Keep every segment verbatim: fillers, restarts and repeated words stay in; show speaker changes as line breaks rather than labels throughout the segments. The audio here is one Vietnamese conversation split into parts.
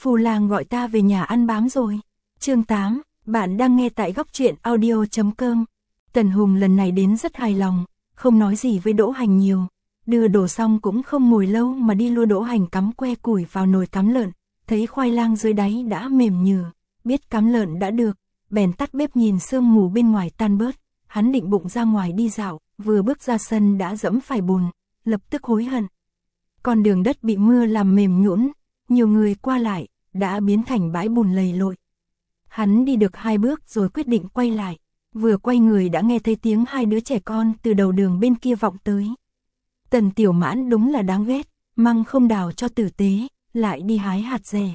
Phù lang gọi ta về nhà ăn bám rồi. Chương tám, bạn đang nghe tại góc truyện audio chấm com. Tần Hùng lần này đến rất hài lòng, không nói gì với Đỗ Hành nhiều. Đưa đồ xong cũng không ngồi lâu mà đi lua Đỗ Hành cắm que củi vào nồi cắm lợn, thấy khoai lang dưới đáy đã mềm nhừ, biết cắm lợn đã được, bèn tắt bếp nhìn sương mù bên ngoài tan bớt. Hắn định bụng ra ngoài đi dạo, vừa bước ra sân đã dẫm phải bùn, lập tức hối hận. Con đường đất bị mưa làm mềm nhũn, nhiều người qua lại, đã biến thành bãi bùn lầy lội. Hắn đi được hai bước rồi quyết định quay lại, vừa quay người đã nghe thấy tiếng hai đứa trẻ con từ đầu đường bên kia vọng tới. Tần Tiểu Mãn đúng là đáng ghét, măng không đào cho tử tế, lại đi hái hạt dẻ.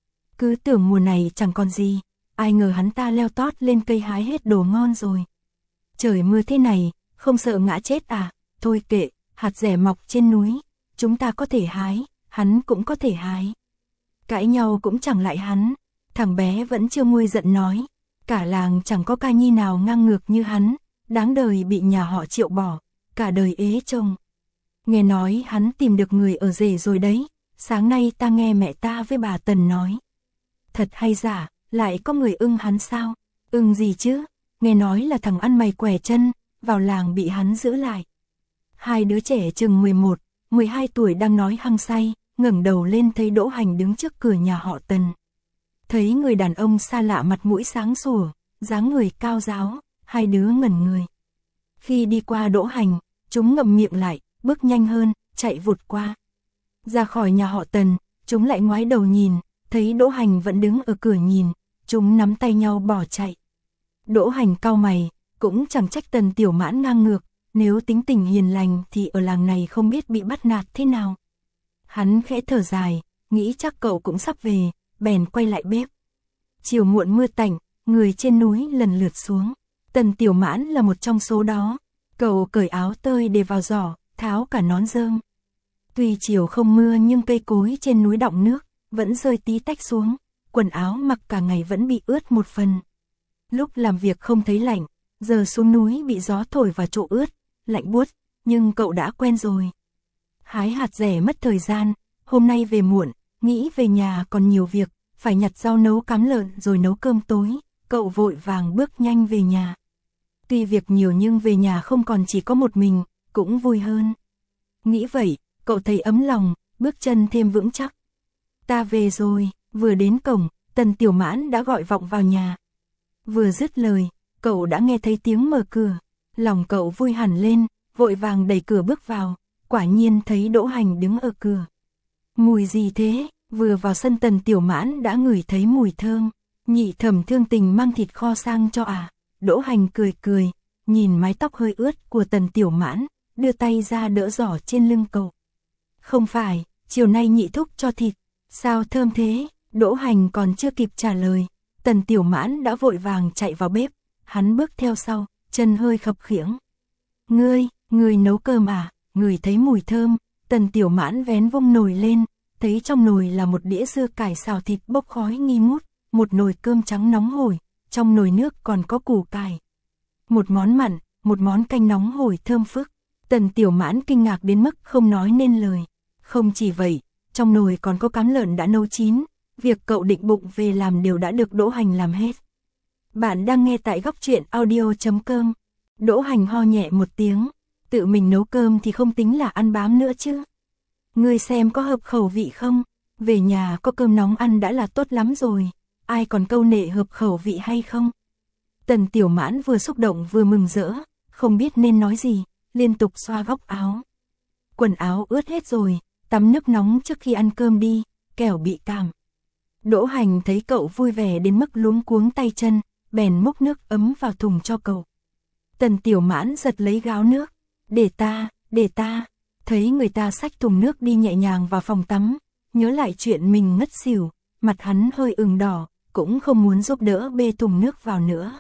Cứ tưởng mùa này chẳng còn gì, ai ngờ hắn ta leo tót lên cây hái hết đồ ngon rồi. Trời mưa thế này, không sợ ngã chết à? Thôi kệ, hạt dẻ mọc trên núi, chúng ta có thể hái, hắn cũng có thể hái. Cãi nhau cũng chẳng lại hắn, thằng bé vẫn chưa nguôi giận nói, cả làng chẳng có ca nhi nào ngang ngược như hắn, đáng đời bị nhà họ Triệu bỏ, cả đời ế chồng. Nghe nói hắn tìm được người ở rể rồi đấy, sáng nay ta nghe mẹ ta với bà Tần nói. Thật hay giả, lại có người ưng hắn sao? Ưng gì chứ? Nghe nói là thằng ăn mày quẻ chân, vào làng bị hắn giữ lại. Hai đứa trẻ chừng mười một, mười hai tuổi đang nói hăng say, ngẩng đầu lên thấy Đỗ Hành đứng trước cửa nhà họ Tần. Thấy người đàn ông xa lạ mặt mũi sáng sủa, dáng người cao ráo, hai đứa ngẩn người. Khi đi qua Đỗ Hành, chúng ngậm miệng lại, bước nhanh hơn, chạy vụt qua. Ra khỏi nhà họ Tần, chúng lại ngoái đầu nhìn, thấy Đỗ Hành vẫn đứng ở cửa nhìn, chúng nắm tay nhau bỏ chạy. Đỗ Hành cau mày, cũng chẳng trách Tần Tiểu Mãn ngang ngược, nếu tính tình hiền lành thì ở làng này không biết bị bắt nạt thế nào. Hắn khẽ thở dài, nghĩ chắc cậu cũng sắp về, bèn quay lại bếp. Chiều muộn mưa tạnh, người trên núi lần lượt xuống. Tần Tiểu Mãn là một trong số đó. Cậu cởi áo tơi để vào giỏ, tháo cả nón rơm. Tuy chiều không mưa nhưng cây cối trên núi đọng nước, vẫn rơi tí tách xuống. Quần áo mặc cả ngày vẫn bị ướt một phần. Lúc làm việc không thấy lạnh, giờ xuống núi bị gió thổi vào chỗ ướt, lạnh buốt, nhưng cậu đã quen rồi. Hái hạt dẻ mất thời gian, hôm nay về muộn, nghĩ về nhà còn nhiều việc, phải nhặt rau nấu cám lợn rồi nấu cơm tối, cậu vội vàng bước nhanh về nhà. Tuy việc nhiều nhưng về nhà không còn chỉ có một mình, cũng vui hơn. Nghĩ vậy, cậu thấy ấm lòng, bước chân thêm vững chắc. Ta về rồi, vừa đến cổng, Tần Tiểu Mãn đã gọi vọng vào nhà. Vừa dứt lời, cậu đã nghe thấy tiếng mở cửa, lòng cậu vui hẳn lên, vội vàng đẩy cửa bước vào, quả nhiên thấy Đỗ Hành đứng ở cửa. Mùi gì thế? Vừa vào sân Tần Tiểu Mãn đã ngửi thấy mùi thơm, Nhị Thẩm thương tình mang thịt kho sang cho à? Đỗ Hành cười cười, nhìn mái tóc hơi ướt của Tần Tiểu Mãn, đưa tay ra đỡ giỏ trên lưng cậu. Không phải, chiều nay nhị thúc cho thịt, sao thơm thế? Đỗ Hành còn chưa kịp trả lời, Tần Tiểu Mãn đã vội vàng chạy vào bếp, hắn bước theo sau, chân hơi khập khiễng. Ngươi, ngươi nấu cơm à? Ngửi thấy mùi thơm, Tần Tiểu Mãn vén vung nồi lên, thấy trong nồi là một đĩa dưa cải xào thịt bốc khói nghi ngút, một nồi cơm trắng nóng hổi, trong nồi nước còn có củ cải. Một món mặn, một món canh nóng hổi thơm phức. Tần Tiểu Mãn kinh ngạc đến mức không nói nên lời. Không chỉ vậy, trong nồi còn có cám lợn đã nấu chín, việc cậu định bụng về làm đều đã được Đỗ Hành làm hết. Bạn đang nghe tại góc truyện audio chấm com. Đỗ Hành ho nhẹ một tiếng, tự mình nấu cơm thì không tính là ăn bám nữa chứ. Ngươi xem có hợp khẩu vị không? Về nhà có cơm nóng ăn đã là tốt lắm rồi, ai còn câu nệ hợp khẩu vị hay không? Tần Tiểu Mãn vừa xúc động vừa mừng rỡ, không biết nên nói gì, liên tục xoa góc áo. Quần áo ướt hết rồi, tắm nước nóng trước khi ăn cơm đi, kẻo bị cảm. Đỗ Hành thấy cậu vui vẻ đến mức luống cuống tay chân, bèn múc nước ấm vào thùng cho cậu. Tần Tiểu Mãn giật lấy gáo nước, để ta, để ta, thấy người ta xách thùng nước đi nhẹ nhàng vào phòng tắm, nhớ lại chuyện mình ngất xỉu, mặt hắn hơi ửng đỏ, cũng không muốn giúp đỡ bê thùng nước vào nữa.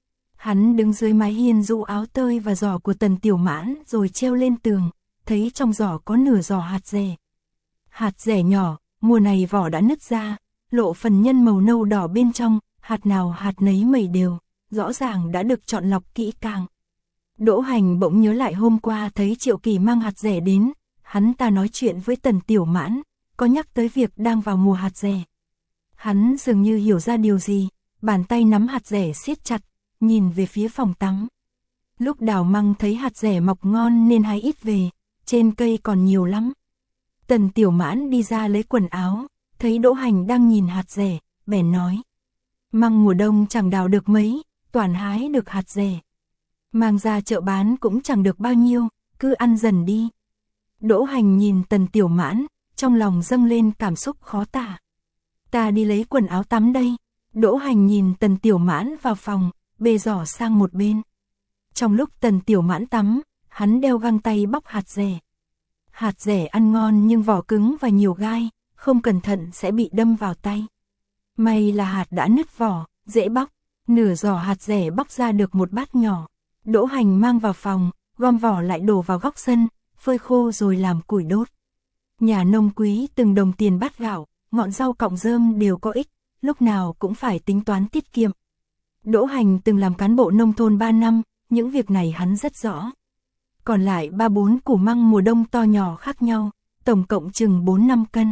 Hắn đứng dưới mái hiên giũ áo tơi và giỏ của Tần Tiểu Mãn rồi treo lên tường, thấy trong giỏ có nửa giỏ hạt dẻ. Hạt dẻ nhỏ, mùa này vỏ đã nứt ra, lộ phần nhân màu nâu đỏ bên trong, hạt nào hạt nấy mẩy đều, rõ ràng đã được chọn lọc kỹ càng. Đỗ Hành bỗng nhớ lại hôm qua thấy Triệu Kỳ mang hạt dẻ đến, hắn ta nói chuyện với Tần Tiểu Mãn, có nhắc tới việc đang vào mùa hạt dẻ. Hắn dường như hiểu ra điều gì, bàn tay nắm hạt dẻ siết chặt, nhìn về phía phòng tắm. Lúc Đào Măng thấy hạt dẻ mọc ngon nên hái ít về, trên cây còn nhiều lắm. Tần Tiểu Mãn đi ra lấy quần áo, thấy Đỗ Hành đang nhìn hạt dẻ, bèn nói. Măng mùa đông chẳng đào được mấy, toàn hái được hạt dẻ. Mang ra chợ bán cũng chẳng được bao nhiêu, cứ ăn dần đi. Đỗ Hành nhìn Tần Tiểu Mãn, trong lòng dâng lên cảm xúc khó tả. Ta đi lấy quần áo tắm đây. Đỗ Hành nhìn Tần Tiểu Mãn vào phòng, bê giỏ sang một bên. Trong lúc Tần Tiểu Mãn tắm, hắn đeo găng tay bóc hạt dẻ. Hạt dẻ ăn ngon nhưng vỏ cứng và nhiều gai, không cẩn thận sẽ bị đâm vào tay. May là hạt đã nứt vỏ, dễ bóc, nửa giỏ hạt dẻ bóc ra được một bát nhỏ. Đỗ Hành mang vào phòng, gom vỏ lại đổ vào góc sân, phơi khô rồi làm củi đốt. Nhà nông quý từng đồng tiền bát gạo, ngọn rau cọng rơm đều có ích, lúc nào cũng phải tính toán tiết kiệm. Đỗ Hành từng làm cán bộ nông thôn ba năm, những việc này hắn rất rõ. Còn lại ba bốn củ măng mùa đông to nhỏ khác nhau, tổng cộng chừng bốn năm cân.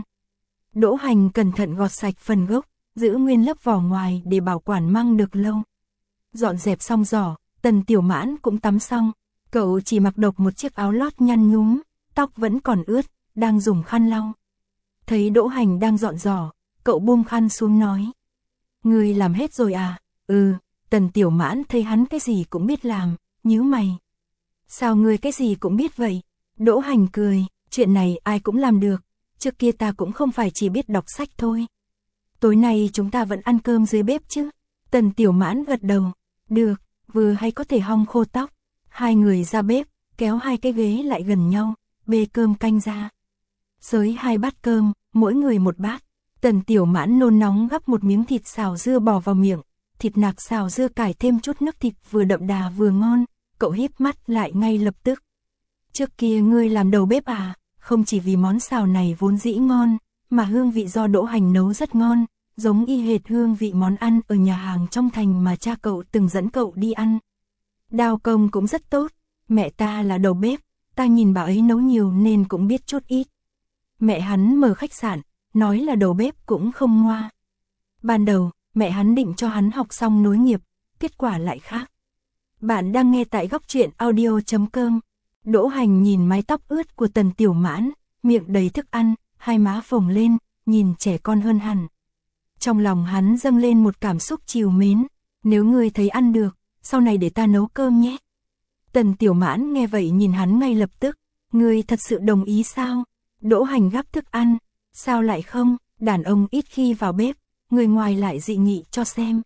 Đỗ Hành cẩn thận gọt sạch phần gốc, giữ nguyên lớp vỏ ngoài để bảo quản măng được lâu. Dọn dẹp xong giỏ, Tần Tiểu Mãn cũng tắm xong, cậu chỉ mặc độc một chiếc áo lót nhăn nhúm, tóc vẫn còn ướt, đang dùng khăn lau. Thấy Đỗ Hành đang dọn giỏ, cậu buông khăn xuống nói. Ngươi làm hết rồi à? Ừ, Tần Tiểu Mãn thấy hắn cái gì cũng biết làm, nhíu mày. Sao ngươi cái gì cũng biết vậy? Đỗ Hành cười, chuyện này ai cũng làm được, trước kia ta cũng không phải chỉ biết đọc sách thôi. Tối nay chúng ta vẫn ăn cơm dưới bếp chứ? Tần Tiểu Mãn gật đầu, được, vừa hay có thể hong khô tóc. Hai người ra bếp, kéo hai cái ghế lại gần nhau, bê cơm canh ra. Xới hai bát cơm, mỗi người một bát. Tần Tiểu Mãn nôn nóng gắp một miếng thịt xào dưa bò vào miệng, thịt nạc xào dưa cải thêm chút nước thịt vừa đậm đà vừa ngon, cậu híp mắt lại ngay lập tức. Trước kia ngươi làm đầu bếp à? Không chỉ vì món xào này vốn dĩ ngon, mà hương vị do Đỗ Hành nấu rất ngon, giống y hệt hương vị món ăn ở nhà hàng trong thành mà cha cậu từng dẫn cậu đi ăn. Đao công cũng rất tốt, mẹ ta là đầu bếp, ta nhìn bà ấy nấu nhiều nên cũng biết chút ít. Mẹ hắn mở khách sạn, nói là đầu bếp cũng không ngoa. Ban đầu, mẹ hắn định cho hắn học xong nối nghiệp, kết quả lại khác. Bạn đang nghe tại góc truyện audio chấm com. Đỗ Hành nhìn mái tóc ướt của Tần Tiểu Mãn, miệng đầy thức ăn, hai má phồng lên, nhìn trẻ con hơn hẳn. Trong lòng hắn dâng lên một cảm xúc trìu mến, nếu ngươi thấy ăn được, sau này để ta nấu cơm nhé. Tần Tiểu Mãn nghe vậy nhìn hắn ngay lập tức, ngươi thật sự đồng ý sao? Đỗ Hành gắp thức ăn, sao lại không, đàn ông ít khi vào bếp, người ngoài lại dị nghị cho xem.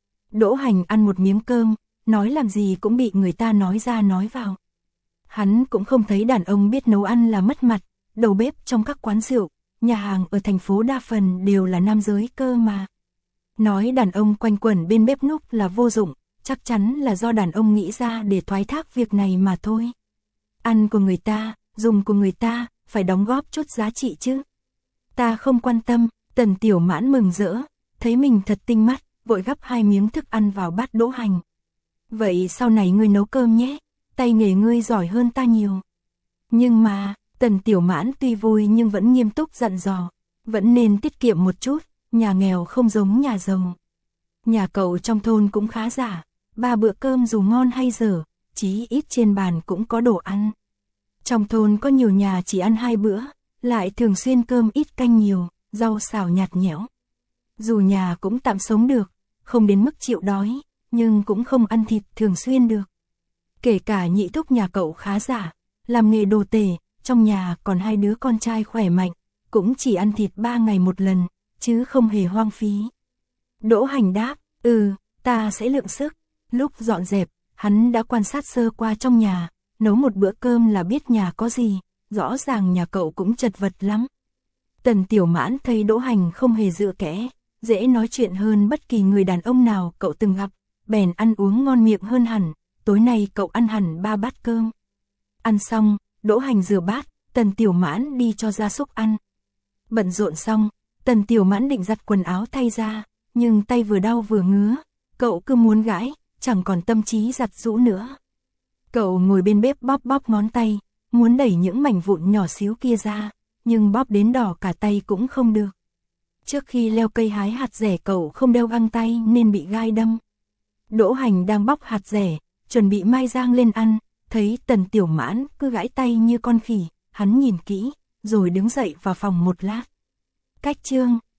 Đỗ Hành ăn một miếng cơm, nói làm gì cũng bị người ta nói ra nói vào. Hắn cũng không thấy đàn ông biết nấu ăn là mất mặt, đầu bếp trong các quán rượu, nhà hàng ở thành phố đa phần đều là nam giới cơ mà. Nói đàn ông quanh quẩn bên bếp núc là vô dụng, chắc chắn là do đàn ông nghĩ ra để thoái thác việc này mà thôi. Ăn của người ta, dùng của người ta, phải đóng góp chút giá trị chứ. Ta không quan tâm. Tần Tiểu Mãn mừng rỡ, thấy mình thật tinh mắt, vội gắp hai miếng thức ăn vào bát Đỗ Hành. Vậy sau này ngươi nấu cơm nhé, tay nghề ngươi giỏi hơn ta nhiều. Nhưng mà, Tần Tiểu Mãn tuy vui nhưng vẫn nghiêm túc dặn dò, vẫn nên tiết kiệm một chút, nhà nghèo không giống nhà giàu. Nhà cậu trong thôn cũng khá giả, ba bữa cơm dù ngon hay dở, chí ít trên bàn cũng có đồ ăn. Trong thôn có nhiều nhà chỉ ăn hai bữa, lại thường xuyên cơm ít canh nhiều, rau xào nhạt nhẽo. Dù nhà cũng tạm sống được, không đến mức chịu đói, nhưng cũng không ăn thịt thường xuyên được. Kể cả nhị thúc nhà cậu khá giả, làm nghề đồ tể, trong nhà còn hai đứa con trai khỏe mạnh, cũng chỉ ăn thịt ba ngày một lần, chứ không hề hoang phí. Đỗ Hành đáp, ừ, ta sẽ lượng sức. Lúc dọn dẹp, hắn đã quan sát sơ qua trong nhà, nấu một bữa cơm là biết nhà có gì, rõ ràng nhà cậu cũng chật vật lắm. Tần Tiểu Mãn thấy Đỗ Hành không hề dựa kẽ, dễ nói chuyện hơn bất kỳ người đàn ông nào cậu từng gặp, bèn ăn uống ngon miệng hơn hẳn, tối nay cậu ăn hẳn ba bát cơm. Ăn xong, Đỗ Hành rửa bát, Tần Tiểu Mãn đi cho gia súc ăn. Bận rộn xong, Tần Tiểu Mãn định giặt quần áo thay ra, nhưng tay vừa đau vừa ngứa, cậu cứ muốn gãi, chẳng còn tâm trí giặt giũ nữa. Cậu ngồi bên bếp bóp bóp ngón tay, muốn đẩy những mảnh vụn nhỏ xíu kia ra, nhưng bóp đến đỏ cả tay cũng không được. Trước khi leo cây hái hạt dẻ cậu không đeo găng tay nên bị gai đâm. Đỗ Hành đang bóc hạt dẻ, chuẩn bị mai rang lên ăn, thấy Tần Tiểu Mãn cứ gãi tay như con khỉ, hắn nhìn kỹ, rồi đứng dậy vào phòng một lát. Cách chương